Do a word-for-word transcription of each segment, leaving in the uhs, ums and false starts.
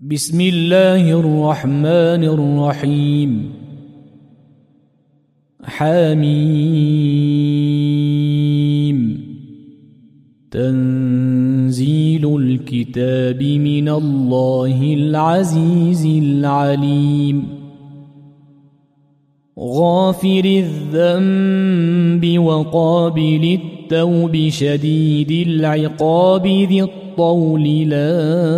بسم الله الرحمن الرحيم. حميم. تنزيل الكتاب من الله العزيز العليم. غافر الذنب وقابل التوب شديد العقاب ذي الطول لا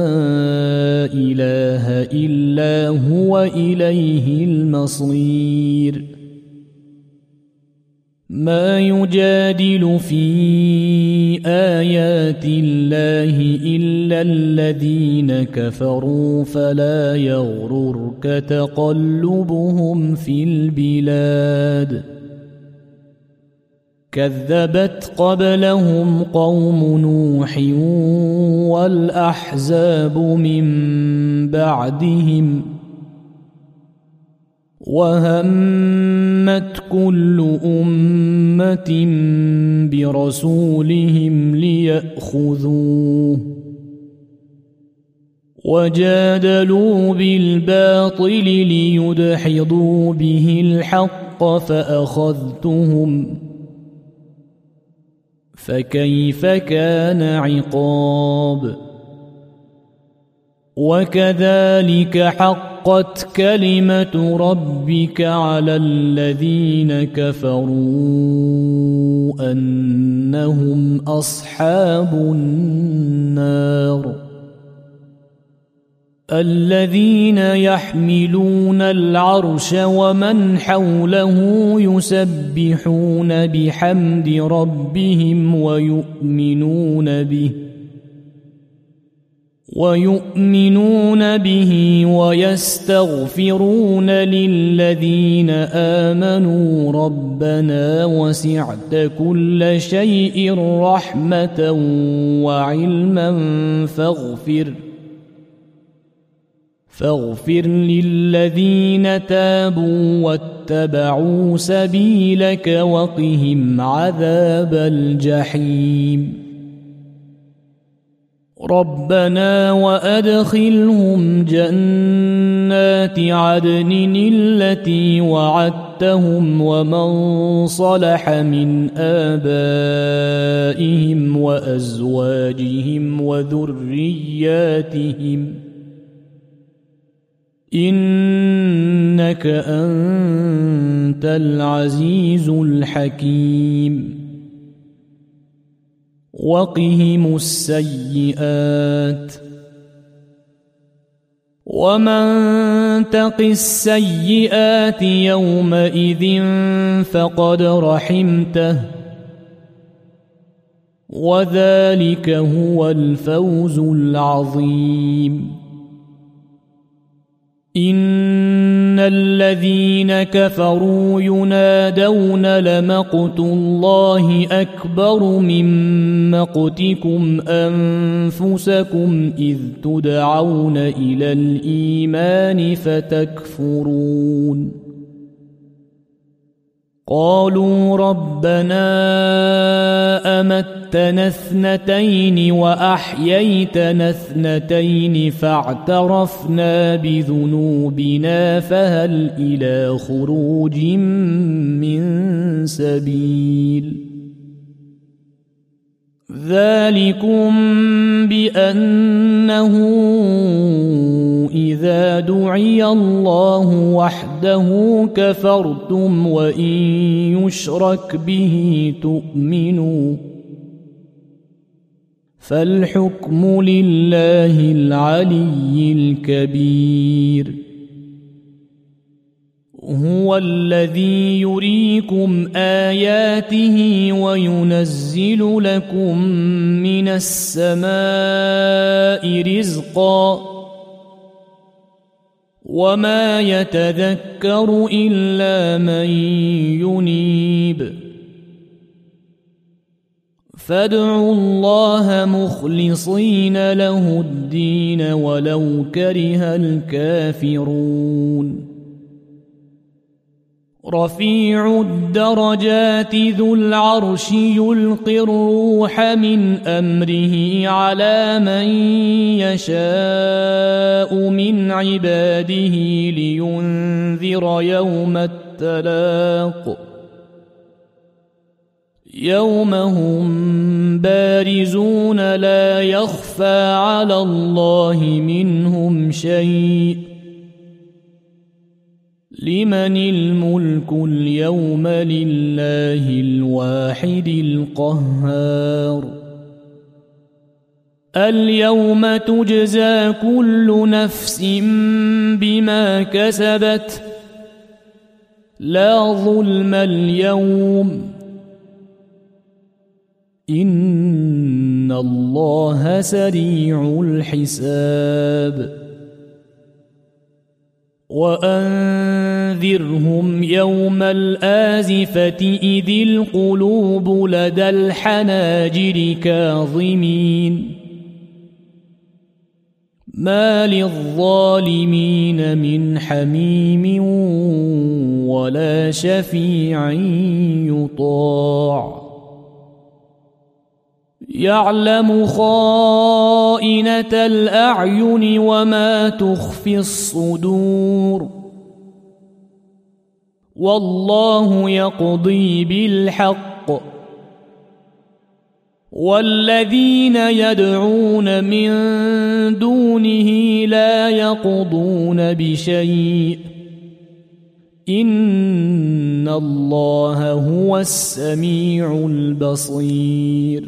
إله إلا هو إليه المصير. ما يجادل في آيات الله إلا الذين كفروا فلا يغررك تقلبهم في البلاد. كذبت قبلهم قوم نوح والأحزاب من بعدهم وهمت كل أمة برسولهم ليأخذوه وجادلوا بالباطل ليدحضوا به الحق فأخذتهم فكيف كان عقاب. وكذلك حقت كلمة ربك على الذين كفروا أنهم أصحاب النار. الذين يحملون العرش ومن حوله يسبحون بحمد ربهم ويؤمنون به ويؤمنون به ويستغفرون للذين آمنوا ربنا وسعت كل شيء رحمة وعلما فاغفر فاغفر للذين تابوا واتبعوا سبيلك وقهم عذاب الجحيم. ربنا وأدخلهم جنات عدن التي وعدتهم ومن صلح من آبائهم وأزواجهم وذرياتهم إنك أنت العزيز الحكيم. وقهم السيئات ومن تق السيئات يومئذ فقد رحمته وذلك هو الفوز العظيم. إن الذين كفروا ينادون لمقت الله أكبر من مقتكم أنفسكم إذ تدعون إلى الإيمان فتكفرون. قالوا ربنا أمتنا اثنتين وأحييتنا اثنتين فاعترفنا بذنوبنا فهل إلى خروج من سبيل. ذلكم بأنه إذا دعي الله وحده كفرتم وإن يشرك به تؤمنوا فالحكم لله العلي الكبير. هو الذي يريكم آياته وينزل لكم من السماء رزقا وما يتذكر إلا من ينيب. فادعوا الله مخلصين له الدين ولو كره الكافرون. رفيع الدرجات ذو العرش يلقي الروح من أمره على من يشاء من عباده لينذر يوم التلاق يوم هم بارزون لا يخفى على الله منهم شيء لمن الملك اليوم لله الواحد القهار اليوم تجزى كل نفس بما كسبت لا ظلم اليوم إن الله سريع الحساب وأنذرهم يوم الآزفة إذ القلوب لدى الحناجر كاظمين ما للظالمين من حميم ولا شفيع يطاع يعلم خائنة الأعين وما تخفي الصدور والله يقضي بالحق والذين يدعون من دونه لا يقضون بشيء إن الله هو السميع البصير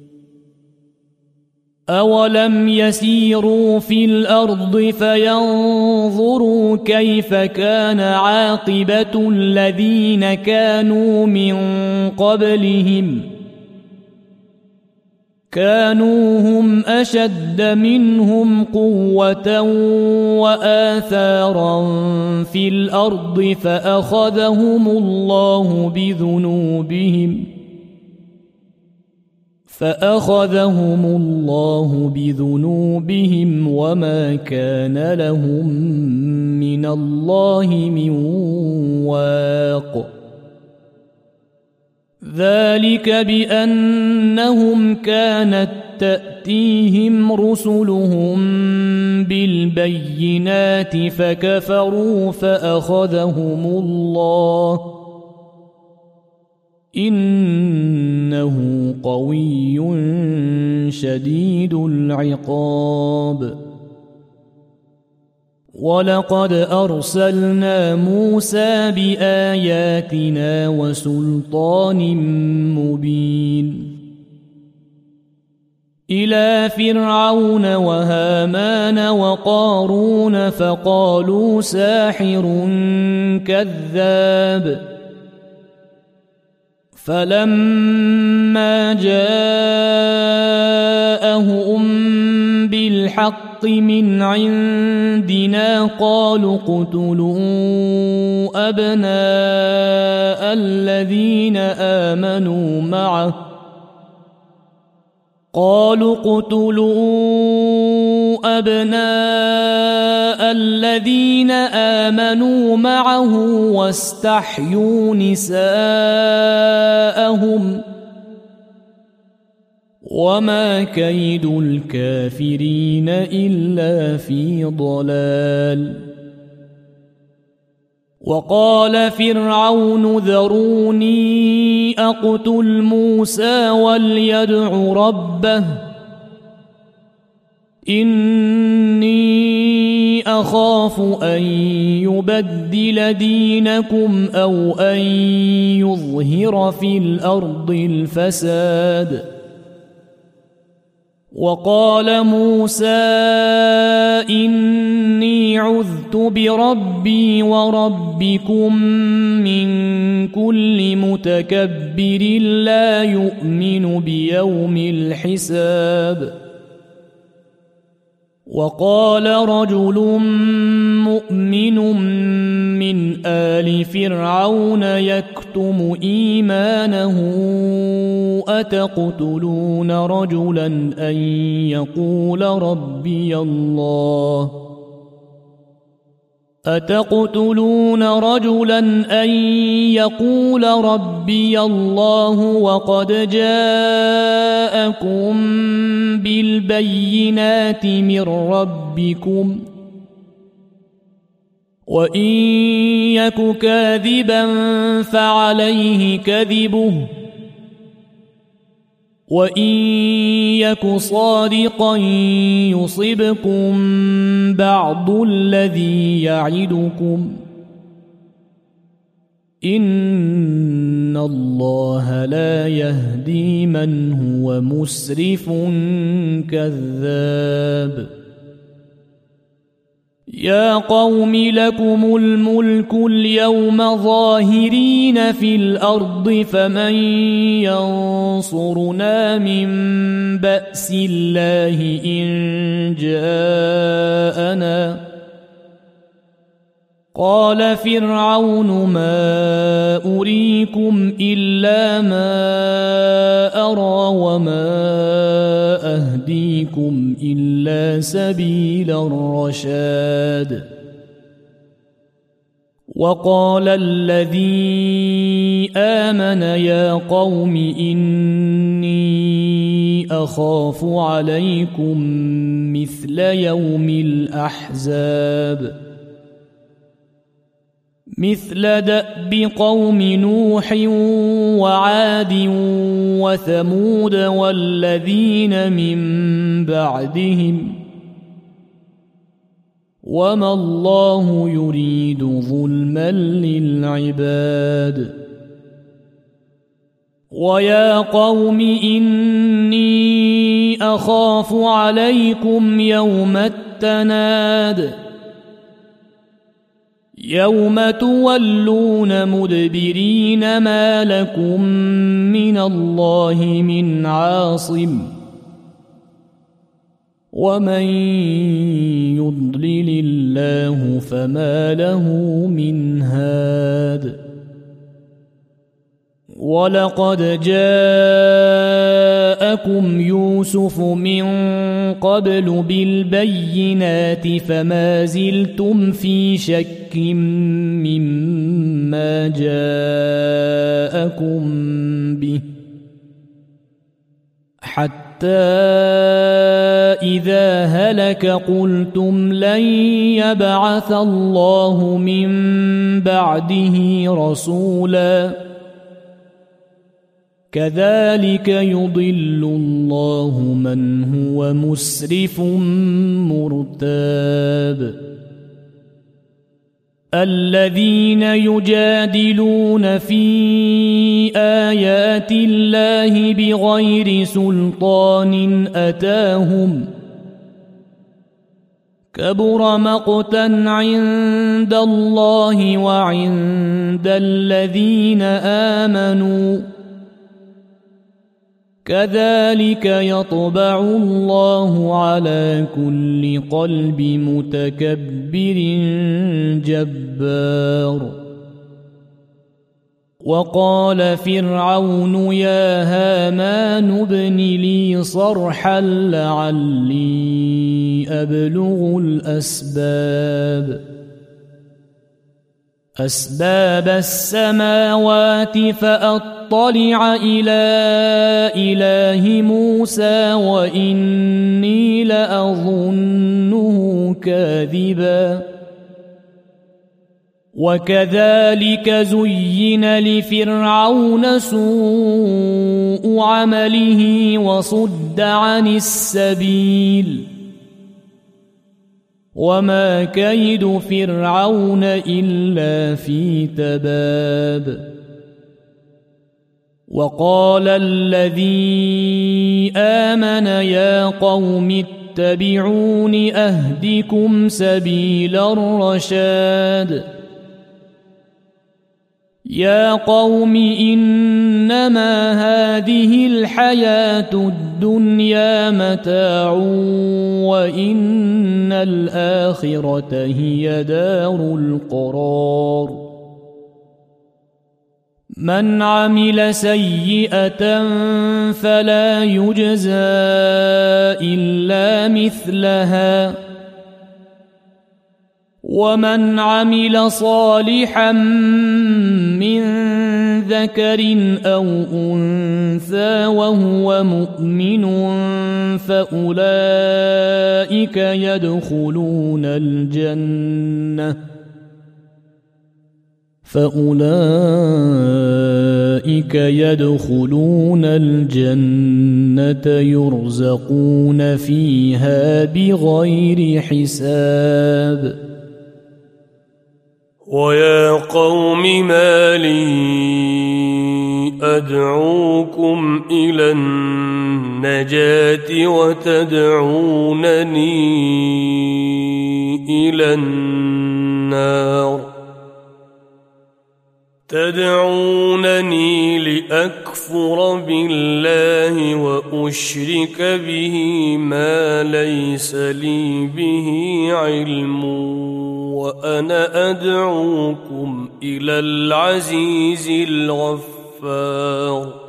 أولم يسيروا في الأرض فينظروا كيف كان عاقبة الذين كانوا من قبلهم كانوا هم أشد منهم قوة وآثارا في الأرض فأخذهم الله بذنوبهم فأخذهم الله بذنوبهم وما كان لهم من الله من واق ذلك بأنهم كانت تأتيهم رسلهم بالبينات فكفروا فأخذهم الله إنه قوي شديد العقاب ولقد أرسلنا موسى بآياتنا وسلطان مبين إلى فرعون وهامان وقارون فقالوا ساحر كذاب فلما جاءهم بالحق من عندنا قالوا اقتلوا أبناء الذين آمنوا معه قالوا اقتلوا أبناء الذين آمنوا معه واستحيوا نساءهم وما كيد الكافرين إلا في ضلال وقال فرعون ذروني أقتل موسى وليدع ربه إني أخاف أن يبدل دينكم أو أن يظهر في الأرض الفساد وقال موسى إني عذت بربي وربكم من كل متكبر لا يؤمن بيوم الحساب وقال رجل مؤمن من آل فرعون يكتم إيمانه أتقتلون رجلا أن يقول ربي الله أتقتلون رجلا أن يقول ربي الله وقد جاءكم بالبينات من ربكم وإن يك كاذبا فعليه كذبه وإن يك صادقا يصبكم بعض الذي يعدكم إن الله لا يهدي من هو مسرف كذاب يا قوم لكم الملك اليوم ظاهرين في الأرض فمن ينصرنا من بأس الله إن جاءنا قال فرعون ما أريكم إلا ما أرى وما أهديكم إلا سبيل الرشاد وقال الذي آمن يا قوم إني أخاف عليكم مثل يوم الأحزاب مثل دأب قوم نوح وعاد وثمود والذين من بعدهم وما الله يريد ظلما للعباد ويا قوم إني أخاف عليكم يوم التناد يوم تولون مدبرين ما لكم من الله من عاصم ومن يضلل الله فما له من هاد ولقد جاءكم يوسف من قبل بالبينات فما زلتم في شك مما جاءكم به حتى إذا هلك قلتم لن يبعث الله من بعده رسولا كذلك يضل الله من هو مسرف مرتاب الذين يجادلون في آيات الله بغير سلطان أتاهم كبر مقتا عند الله وعند الذين آمنوا كذلك يطبع الله على كل قلب متكبر جبار وقال فرعون يا هامان ابن لي صرحا لعلي أبلغ الأسباب أسباب السماوات فأطلع إلى إله موسى وإني لأظنه كاذبا وكذلك زين لفرعون سوء عمله وصد عن السبيل وما كيد فرعون إلا في تباب وقال الذي آمن يا قوم اتبعون أهدكم سبيل الرشاد يا قوم إنما هذه الحياة الدنيا متاع وإن الآخرة هي دار القرار من عمل سيئة فلا يجزى إلا مثلها ومن عمل صالحا من ذكر أو أنثى وهو مؤمن فأولئك يدخلون الجنة فأولئك يدخلون الجنة يرزقون فيها بغير حساب. ويا قوم ما لي أدعوكم إلى النجاة وتدعونني إلى النار تدعونني لأكفر بالله وأشرك به ما ليس لي به علم وأنا أدعوكم إلى العزيز الغفار.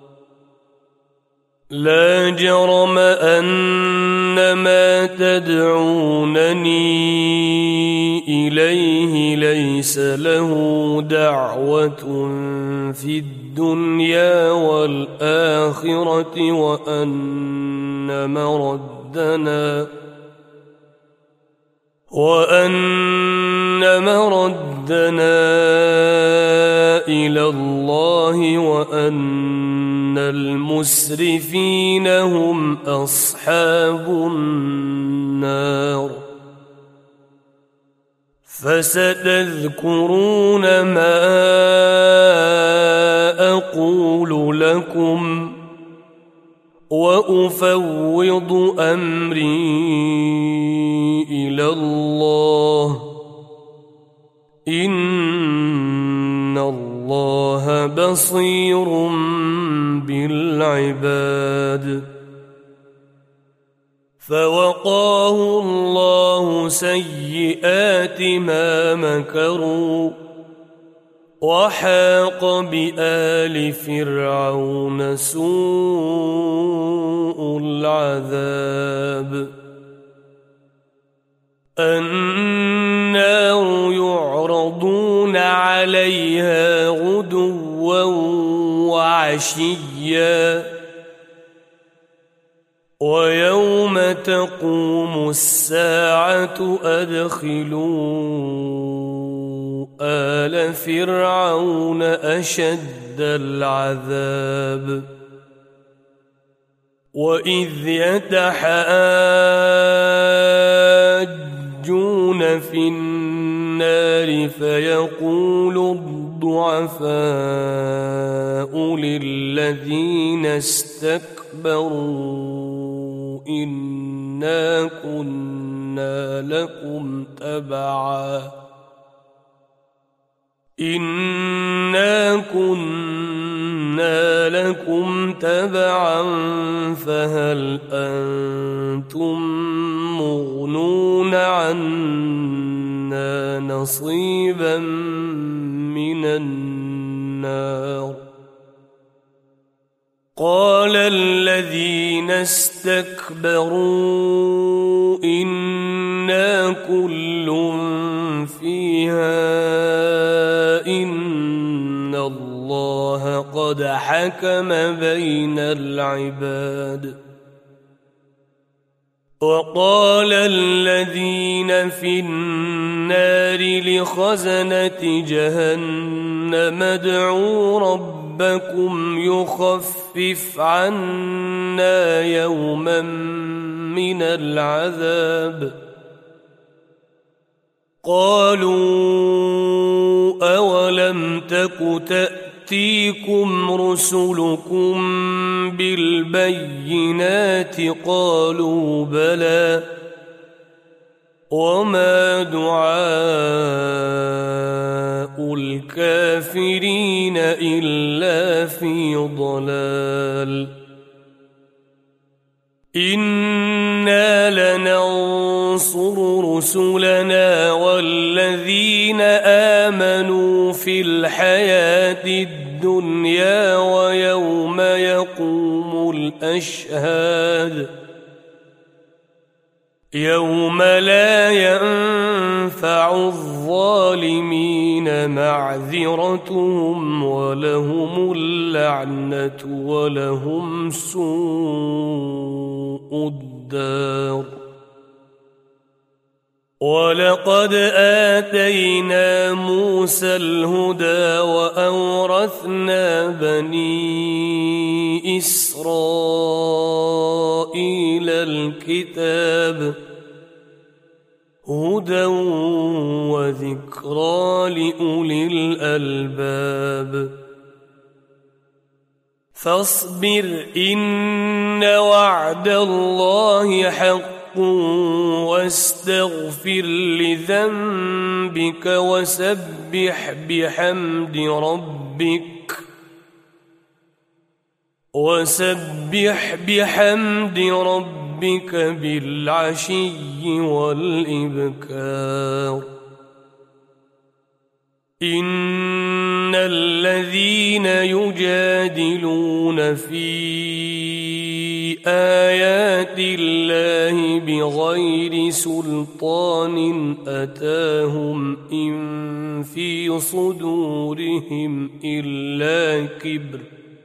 لا جرم أن ما تدعونني إليه ليس له دعوة في الدنيا والآخرة وأن مردنا وأن مردنا إلى الله وأن المسرفين هم أصحاب النار. فستذكرون ما أقول لكم وأفوض أمري إلى الله إن الله بصير بالعباد. فوقاه الله سيئات ما مكروا وحاق بآل فرعون سوء العذاب. النار يعرضون عليها غدوا وعشيا ويوم تقوم الساعة أدخلوا آل فرعون أشد العذاب. وإذ يتحاجون في النار فيقول الضعفاء للذين استكبروا إنا كنا لكم تبعا إنا كنا لكم تبعا فهل أنتم مغنون عنا نصيبا من النار. قال الذين استكبروا إنا كل فيها إن الله قد حكم بين العباد. وقال الذين في النار لخزنة جهنم ادعوا ربكم يخفف عنا يوما من العذاب. قالوا أولم تك تأتيكم رسلكم بالبينات قالوا بلى وما دعاء الكافرين إلا في ضلال. إنا لننصر رسلنا والذين آمنوا في الحياة الدنيا ويوم يقوم الأشهاد يوم لا ينفع تنفع الظالمين معذرتهم ولهم اللعنة ولهم سوء الدار. ولقد آتينا موسى الهدى وأورثنا بني إسرائيل الكتاب هدى وذكرى لأولي الألباب. فاصبر إن وعد الله حق واستغفر لذنبك وسبح بحمد ربك وسبح بحمد ربك بالعشي والإبكار. إن الذين يجادلون في آيات الله بغير سلطان أتاهم إن في صدورهم إلا كبر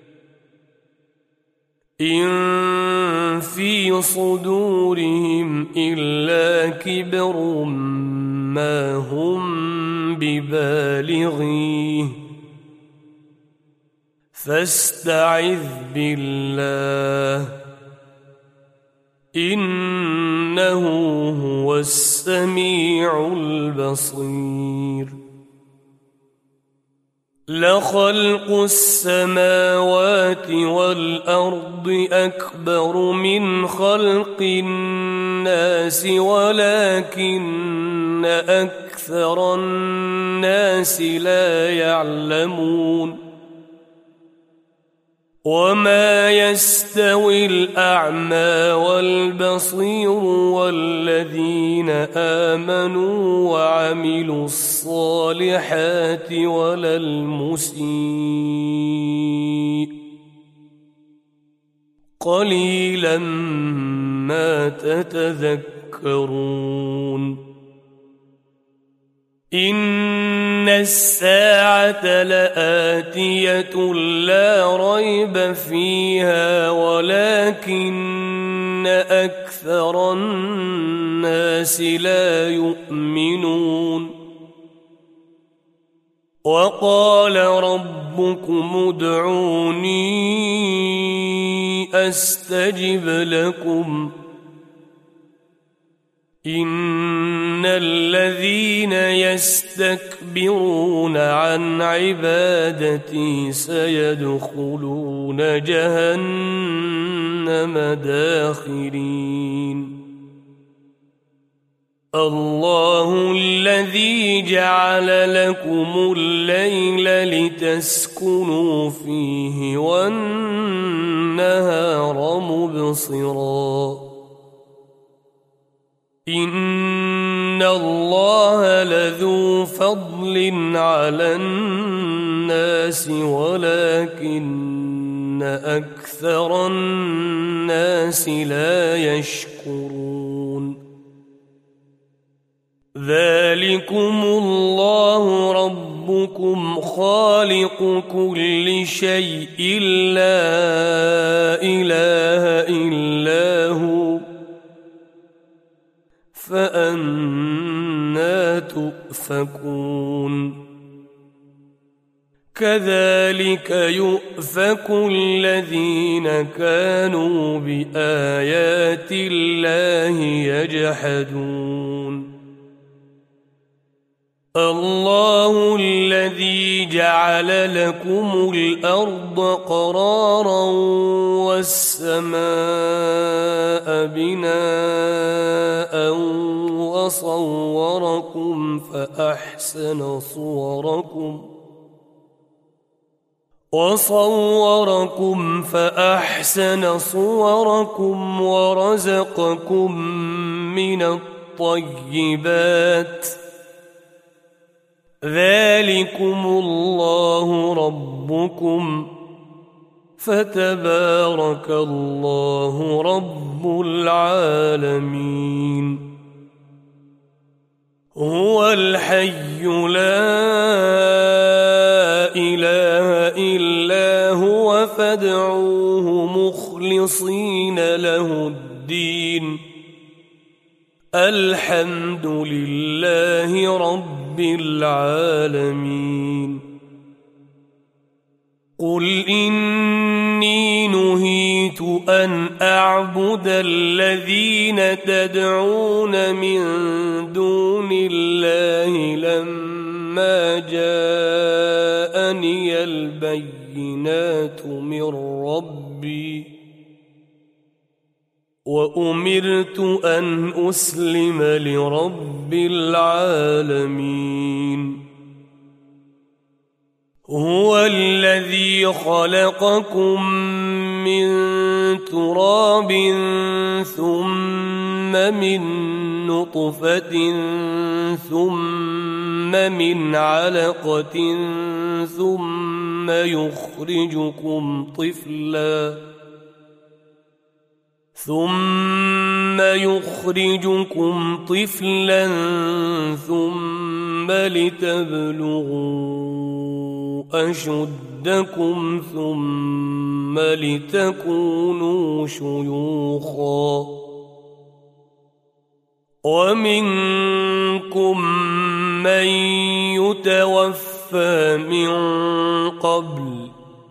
إن في صدورهم إلا كبر ما هم ببالغيه فاستعذ بالله إنه هو السميع البصير. لخلق السماوات والأرض أكبر من خلق الناس ولكن أكثر الناس لا يعلمون. وما يستوي الأعمى والبصير والذين آمنوا وعملوا الصالحات ولا المسيء قليلا ما تتذكرون. إن الساعة لآتية لا ريب فيها ولكن أكثر الناس لا يؤمنون. وقال ربكم ادعوني أستجب لكم إن الذين يستكبرون عن عبادتي سيدخلون جهنم داخرين. الله الذي جعل لكم الليل لتسكنوا فيه والنهار مبصراً إن الله لذو فضل على الناس ولكن أكثر الناس لا يشكرون. ذلكم الله ربكم خالق كل شيء لا إله إلا هو فأنى تؤفكون. كذلك يؤفك الذين كانوا بآيات الله يجحدون. الله الذي جعل لكم الأرض قرارا والسماء بناء وصوركم فأحسن صوركم وصوركم فأحسن صوركم ورزقكم من الطيبات ذلكم الله ربكم فتبارك الله رب العالمين. هو الحي لا إله إلا هو فادعوه مخلصين له الدين الحمد لله رب العالمين قل إني نهيت أن أعبد الذين تدعون من دون الله لما جاءني البينات من ربي وأمرت أن أسلم لرب العالمين هو الذي خلقكم من تراب ثم من نطفة ثم من علقة ثم يخرجكم طفلا ثم يخرجكم طفلا ثم لتبلغوا أشدكم ثم لتكونوا شيوخا ومنكم من يتوفى من قبل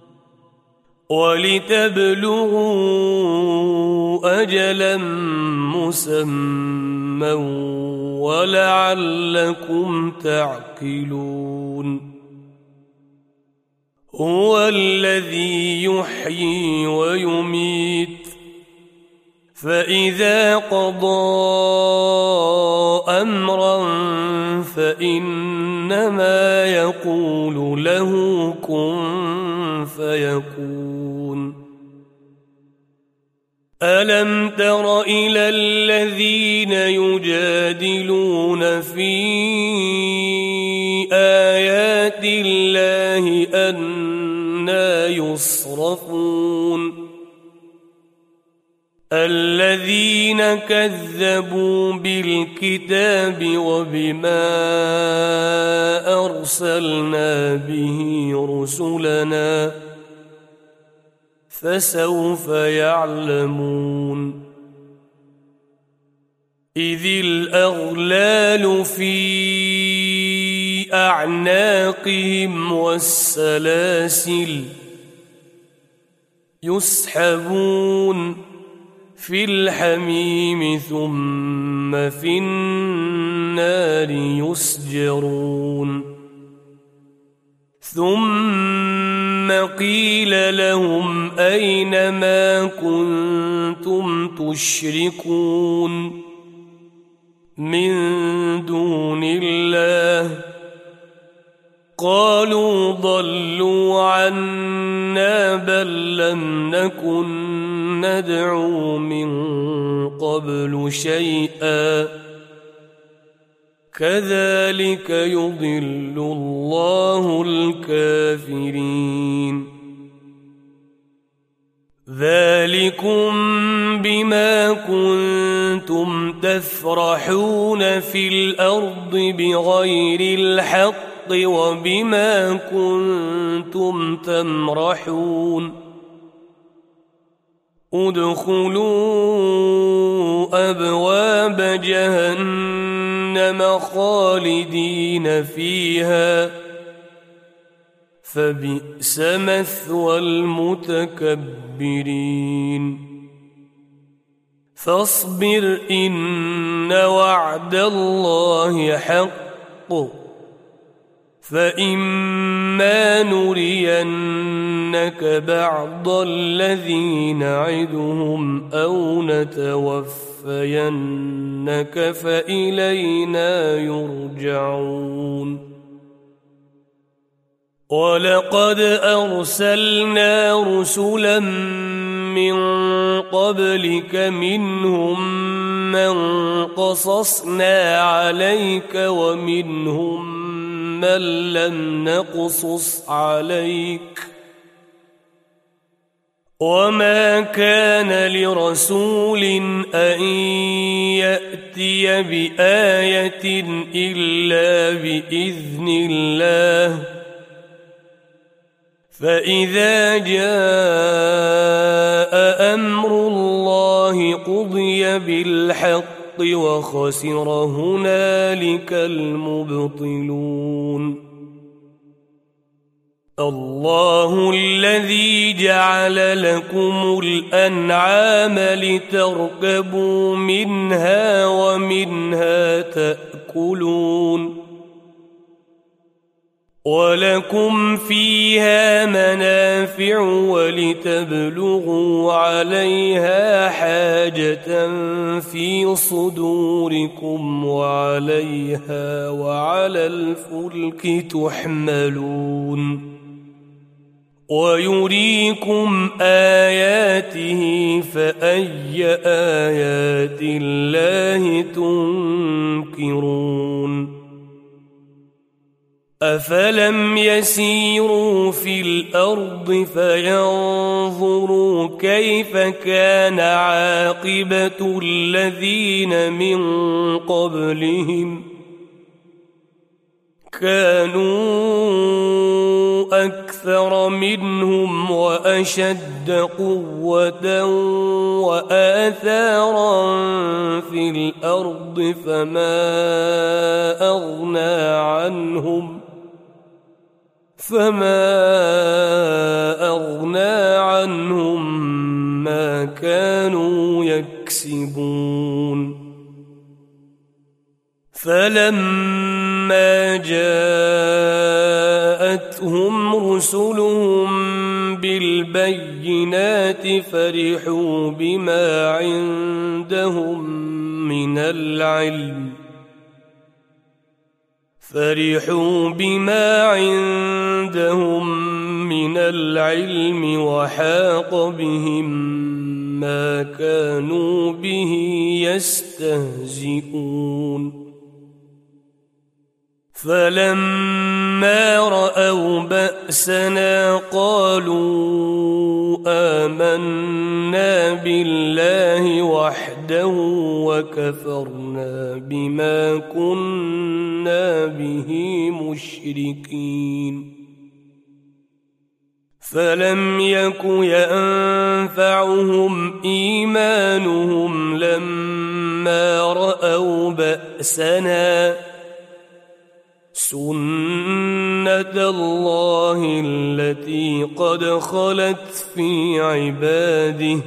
ولتبلغوا أجلا مسمى ولعلكم تعقلون هو الذي يحيي ويميت فإذا قضى أمرا فإنما يقول له كن فيكون ألم تر إلى الذين يجادلون في آيات الله أنى يصرفون الذين كذبوا بالكتاب وبما أرسلنا به رسلنا فسوف يعلمون إذ الأغلال في أعناقهم والسلاسل يسحبون في الحميم ثم في النار يسجرون ثم قيل لهم أين ما كنتم تشركون من دون الله قالوا ضلوا عنا بل لم نكن ندعو من قبل شيئا كذلك يضل الله الكافرين ذلكم بما كنتم تفرحون في الأرض بغير الحق وبما كنتم تمرحون ادخلوا أبواب جهنم خالدين فيها فبئس مثوى المتكبرين فاصبر إن وعد الله حق فإما نرينك بعض الذي نعدهم أو نتوفينك فإلينا يرجعون ولقد أرسلنا رسلا من قبلك منهم من قصصنا عليك ومنهم من لم نقصص عليك وما كان لرسول أن يأتي بآية إلا بإذن الله فإذا جاء أمر الله قضي بالحق وخسر هنالك المبطلون. الله الذي جعل لكم الأنعام لتركبوا منها ومنها تأكلون ولكم فيها منافع ولتبلغوا عليها حاجة في صدوركم وعليها وعلى الفلك تحملون ويريكم آياته فأي آيات الله تنكرون. أفلم يسيروا في الأرض فينظروا كيف كان عاقبة الذين من قبلهم كانوا أكثر منهم وأشد قوة وآثارا في الأرض فما أغنى عنهم فما أغنى عنهم ما كانوا يكسبون. فلما جاءتهم رسلهم بالبينات فرحوا بما عندهم من العلم فرحوا بما عندهم من العلم وحاق بهم ما كانوا به يستهزئون. فلما رأوا بأسنا قالوا آمنا بالله وحده وكفرنا بما كنا به مشركين. فلم يك ينفعهم إيمانهم لما رأوا بأسنا سنة الله التي قد خلت في عباده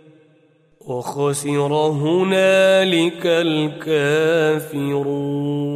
وخسر هنالك الكافرون.